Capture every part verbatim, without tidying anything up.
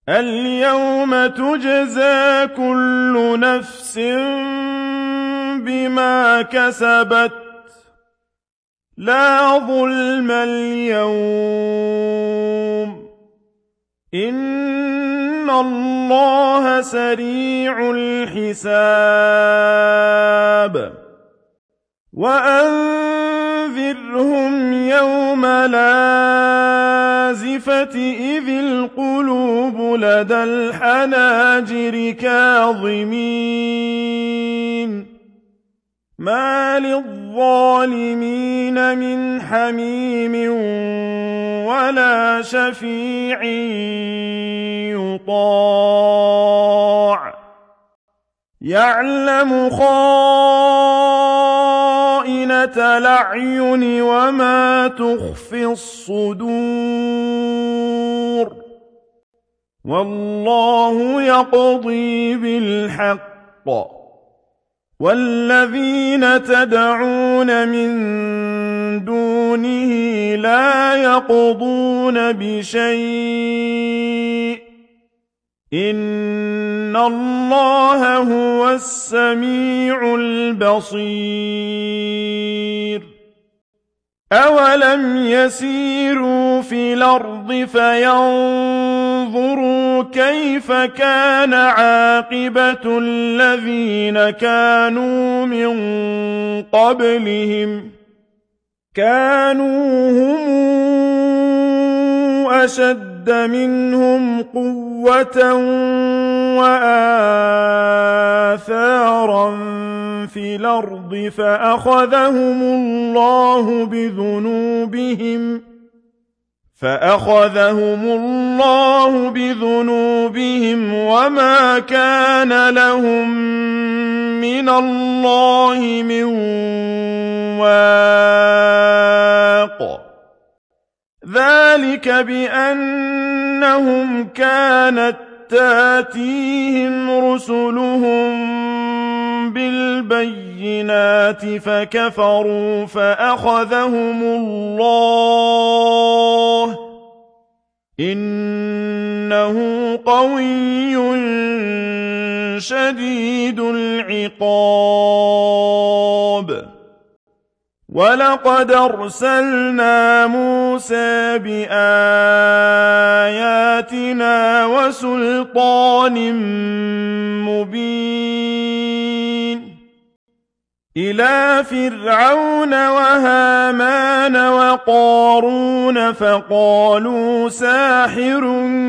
اليوم تجزى كل نفس بما كسبت لا ظلم اليوم إن الله سريع الحساب وأنذرهم يوم لازفة إذ القلوب لدى الحناجر كاظمين ما للظالمين من حميم ولا شفيع يطاع يعلم خائنة الأعين وما تخفي الصدور والله يقضي بالحق والذين تدعون من دونه لا يقضون بشيء إن الله هو السميع البصير أولم يسيروا في الأرض فينظروا كيف كان عاقبة الذين كانوا من قبلهم كانوا هم أشد منهم قوة وآثارا في الأرض فأخذهم الله بذنوبهم فأخذهم الله بذنوبهم وما كان لهم من الله من واق ذلك بأنهم كانت تاتيهم رسلهم بالبينات فكفروا فأخذهم الله إنه قوي شديد العقاب ولقد أرسلنا موسى بآياتنا وسلطان مبين إلى فرعون وهامان وقارون فقالوا ساحر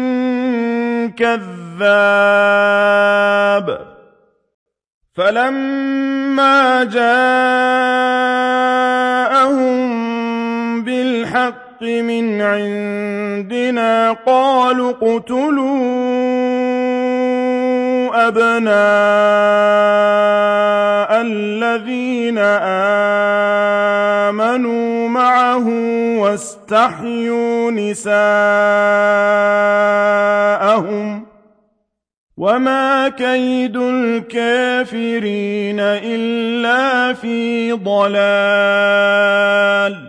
كذاب فلما جاءهم بالحق من عندنا قالوا اقتلوا أبناء الذين آمنوا معه واستحيوا نساءهم وما كيد الكافرين إلا في ضلال